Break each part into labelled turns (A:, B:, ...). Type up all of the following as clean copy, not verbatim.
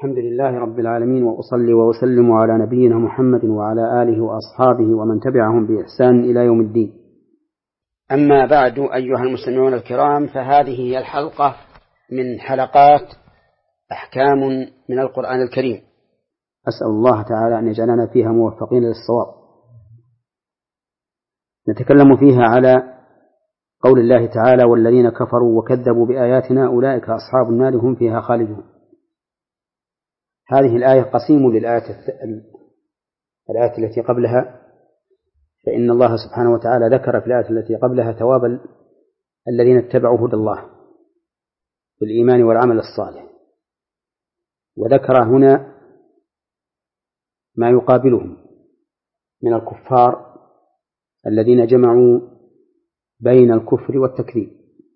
A: الحمد لله رب العالمين، وأصلي وأسلم على نبينا محمد وعلى آله وأصحابه ومن تبعهم بإحسان إلى يوم الدين. أما بعد، أيها المستمعون الكرام، فهذه هي الحلقة من حلقات أحكام من القرآن الكريم. أسأل الله تعالى أن يجعلنا فيها موفقين للصواب. نتكلم فيها على قول الله تعالى: والذين كفروا وكذبوا بآياتنا أولئك أصحاب النار هم فيها خالدون. هذه الآية قسيم الآية التي قبلها، فإن الله سبحانه وتعالى ذكر في الآية التي قبلها ثواب الذين اتبعوا هدى الله بالإيمان والعمل الصالح، وذكر هنا ما يقابلهم من الكفار الذين جمعوا بين الكفر والتكذيب،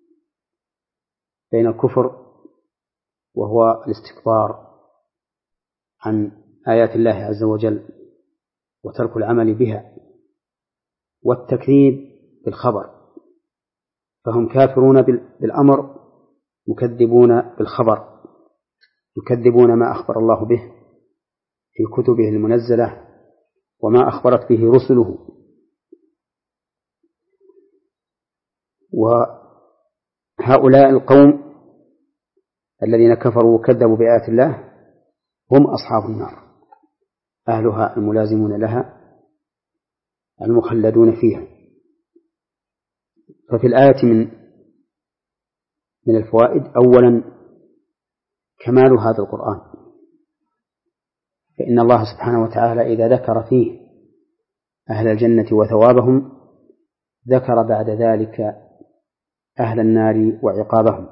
A: بين الكفر وهو الاستكبار عن آيات الله عز وجل وترك العمل بها، والتكذيب بالخبر، فهم كافرون بالأمر مكذبون بالخبر، يكذبون ما أخبر الله به في كتبه المنزلة وما أخبرت به رسله. وهؤلاء القوم الذين كفروا وكذبوا بآيات الله هم أصحاب النار، أهلها الملازمون لها المخلدون فيها. ففي الآية من الفوائد: أولا كمال هذا القرآن، فإن الله سبحانه وتعالى إذا ذكر فيه أهل الجنة وثوابهم ذكر بعد ذلك أهل النار وعقابهم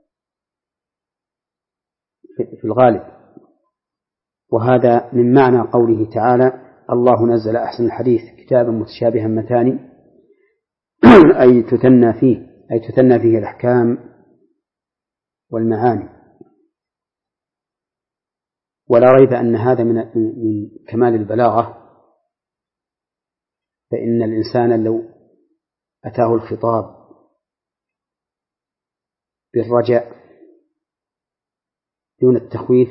A: في الغالب. وهذا من معنى قوله تعالى: الله نزل أحسن الحديث كتابا متشابها مثاني، أي تثنى فيه الأحكام والمعاني. ولا ريب أن هذا من كمال البلاغة، فإن الإنسان لو أتاه الخطاب بالرجاء دون التخويف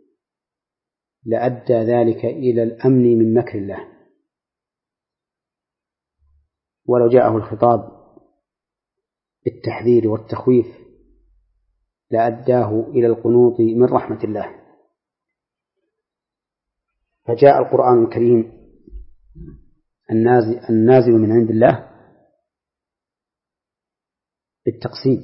A: لأدى ذلك إلى الأمن من مكر الله، ولو جاءه الخطاب بالتحذير والتخويف لأداه إلى القنوط من رحمة الله. فجاء القرآن الكريم النازل من عند الله بالتقسيم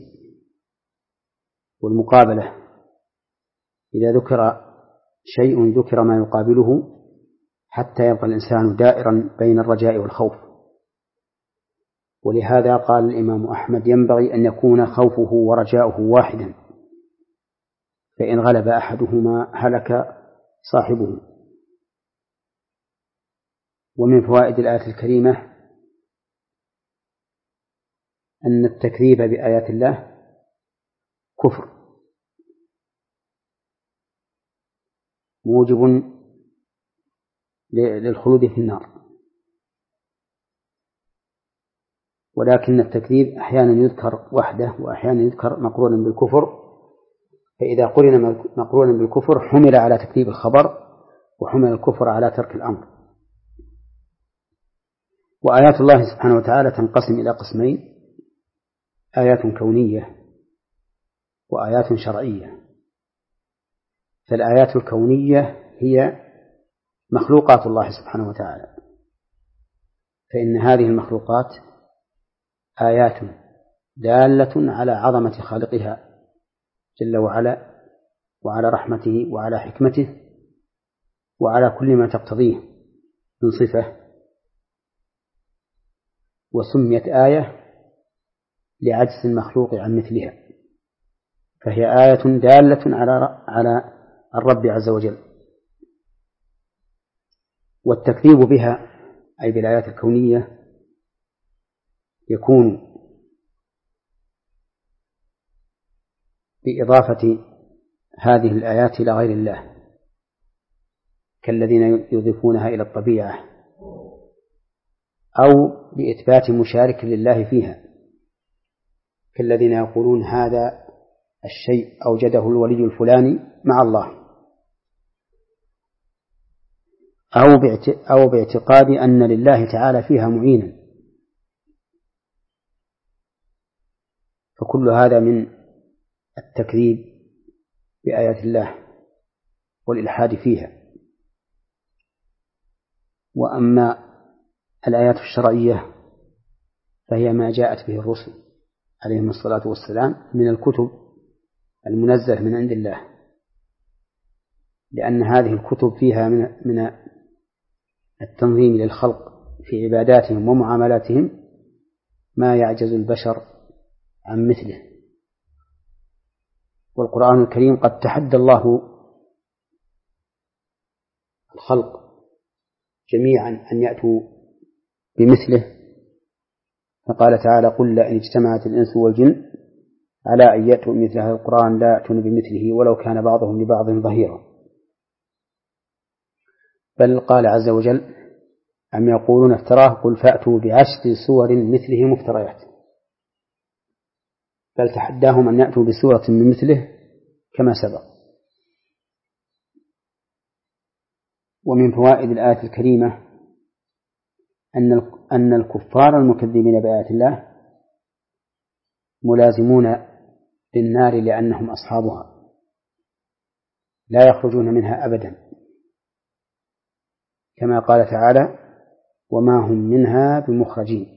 A: والمقابلة. إذا ذكر شيء ذكر ما يقابله حتى يبقى الإنسان دائرا بين الرجاء والخوف. ولهذا قال الإمام أحمد: ينبغي أن يكون خوفه ورجاؤه واحدا، فإن غلب أحدهما هلك صاحبه. ومن فوائد الآية الكريمة أن التكذيب بآيات الله كفر موجب للخلود في النار، ولكن التكذيب أحيانا يذكر وحده وأحيانا يذكر مقرونا بالكفر، فإذا قرن مقرونا بالكفر حمل على تكذيب الخبر وحمل الكفر على ترك الأمر. وآيات الله سبحانه وتعالى تنقسم إلى قسمين: آيات كونية وآيات شرعية. فالآيات الكونية هي مخلوقات الله سبحانه وتعالى، فإن هذه المخلوقات آيات دالة على عظمة خالقها جل وعلا، وعلى رحمته وعلى حكمته وعلى كل ما تقتضيه من صفة. وسميت آية لعجز المخلوق عن مثلها، فهي آية دالة على الرب عز وجل. والتكذيب بها أي بالآيات الكونية يكون بإضافة هذه الآيات إلى غير الله، كالذين يضيفونها إلى الطبيعة، أو بإثبات مشارك لله فيها، كالذين يقولون هذا الشيء أوجده الولي الفلاني مع الله، أو باعتقاد أن لله تعالى فيها معينا، فكل هذا من التكذيب بآيات الله والإلحاد فيها. وأما الآيات الشرعية فهي ما جاءت به الرسل عليهم الصلاة والسلام من الكتب المنزلة من عند الله، لأن هذه الكتب فيها من التنظيم للخلق في عباداتهم ومعاملاتهم ما يعجز البشر عن مثله. والقرآن الكريم قد تحدى الله الخلق جميعا أن يأتوا بمثله، فقال تعالى: قل لئن اجتمعت الإنس والجن على أن يأتوا بمثل هذا القرآن لا يأتون بمثله ولو كان بعضهم لبعض ظهيرا. بل قال عز وجل: أم يقولون افتراه قل فأتوا بعشر سور مثله مفتريات. بل تحداهم أن يأتوا بسورة من مثله كما سبق. ومن فوائد الآية الكريمة أن الكفار المكذبين بآيات الله ملازمون للنار لأنهم أصحابها لا يخرجون منها أبدا، كما قال تعالى: وما هم منها بمخرجين.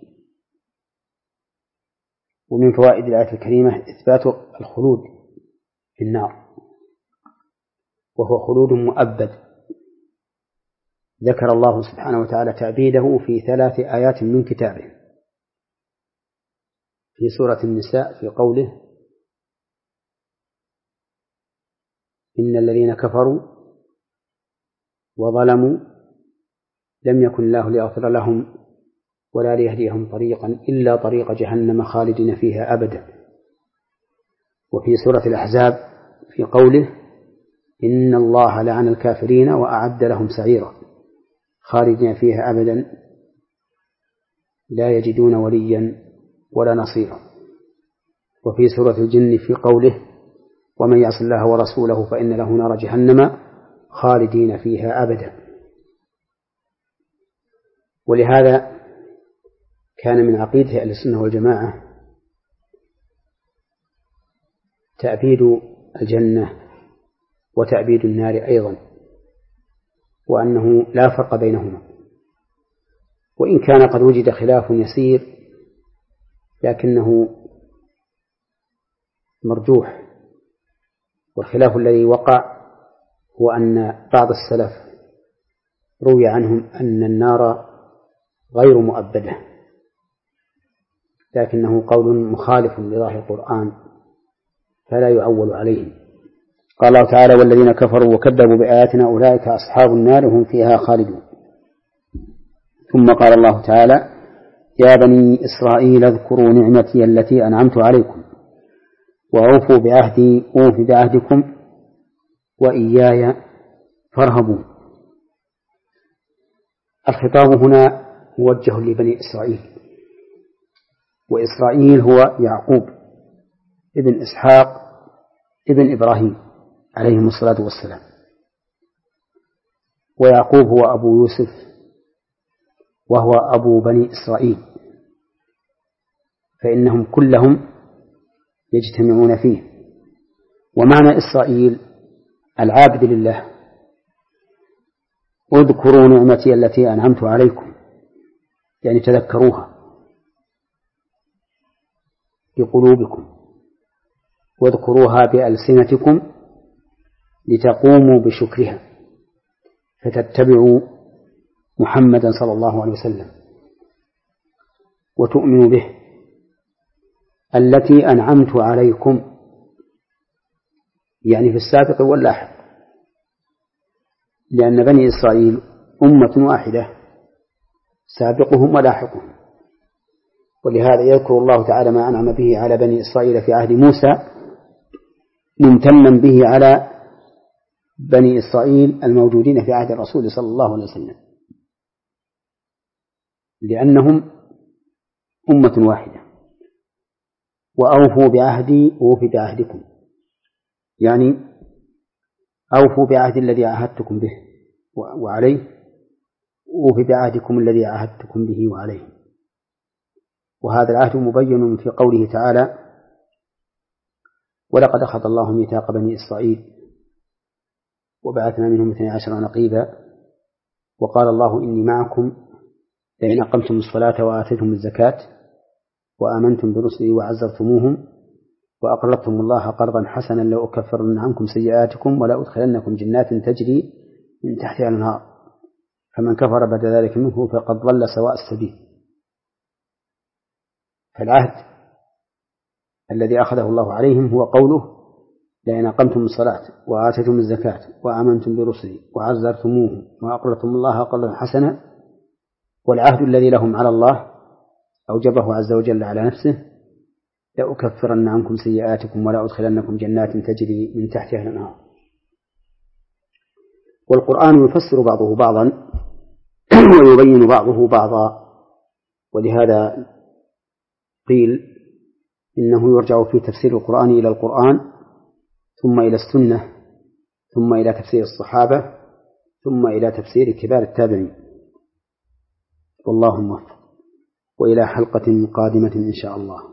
A: ومن فوائد الآية الكريمة إثبات الخلود في النار، وهو خلود مؤبد. ذكر الله سبحانه وتعالى تأبيده في 3 آيات من كتابه، في سورة النساء في قوله: إن الذين كفروا وظلموا لم يكن الله ليغفر لهم ولا ليهديهم طريقا إلا طريق جهنم خالدين فيها أبدا. وفي سورة الأحزاب في قوله: إن الله لعن الكافرين وأعد لهم سعيرا خالدين فيها أبدا لا يجدون وليا ولا نصيرا. وفي سورة الجن في قوله: ومن يعص الله ورسوله فإن له نار جهنم خالدين فيها أبدا. ولهذا كان من عقيدة أهل السنة والجماعة تأبيد الجنة وتأبيد النار أيضا، وأنه لا فرق بينهما، وإن كان قد وجد خلاف يسير لكنه مرجوح. والخلاف الذي وقع هو أن بعض السلف روي عنهم أن النار غير مؤبدة، لكنه قول مخالف لظاهر القرآن فلا يعول عليه. قال الله تعالى: والذين كفروا وكذبوا بآياتنا أولئك أصحاب النار هم فيها خالدون. ثم قال الله تعالى: يا بني إسرائيل اذكروا نعمتي التي أنعمت عليكم وأوفوا بعهدي أوف بعهدكم وإياي فارهبون. الخطاب هنا موجه لبني إسرائيل، وإسرائيل هو يعقوب ابن إسحاق ابن إبراهيم عليهم الصلاة والسلام، ويعقوب هو أبو يوسف وهو أبو بني إسرائيل، فإنهم كلهم يجتمعون فيه. ومعنى إسرائيل العابد لله. اذكروا نعمتي التي أنعمت عليكم، يعني تذكروها بقلوبكم، واذكروها بألسنتكم لتقوموا بشكرها فتتبعوا محمدا صلى الله عليه وسلم وتؤمنوا به. التي أنعمت عليكم يعني في السابق واللاحق، لأن بني إسرائيل أمة واحدة سابقهم ولاحقهم، ولهذا يذكر الله تعالى ما أنعم به على بني إسرائيل في عهد موسى ممتنا به على بني إسرائيل الموجودين في عهد الرسول صلى الله عليه وسلم، لأنهم أمة واحدة. وأوفوا بعهدي أوف بعهدكم، يعني أوفوا بعهد الذي عاهدتكم به وعليه أوف بعهدكم الذي عاهدتكم به وعليه. وهذا العهد مبين في قوله تعالى: ولقد أخذ الله ميثاق بني إسرائيل وبعثنا منهم 12 نقيبا وقال الله إني معكم لئن أقمتم الصلاة وآتيتم الزكاة وآمنتم برسلي وعزرتموهم وأقرضتم الله قرضا حسنا لأكفرن عنكم سيئاتكم ولا أدخلنكم جنات تجري من تحتها الأنهار فمن كفر بعد ذلك منه فقد ضل سواء السبيل. فالعهد الذي أخذه الله عليهم هو قوله: لئن أقمتم الصلاة وآتيتم الزكاة وآمنتم برسلي وعزرتموهم وأقرضتم الله قرضا حسنا. والعهد الذي لهم على الله أوجبه عز وجل على نفسه: لأكفرن عنكم سيئاتكم ولا أدخلنكم جنات تجري من تحتها الأنهار. والقرآن يفسر بعضه بعضا ويبين بعضه بعضا، ولهذا قيل إنه يرجع في تفسير القرآن إلى القرآن ثم إلى السنة ثم إلى تفسير الصحابة ثم إلى تفسير كبار التابعين. والله موفق، وإلى حلقة قادمة إن شاء الله.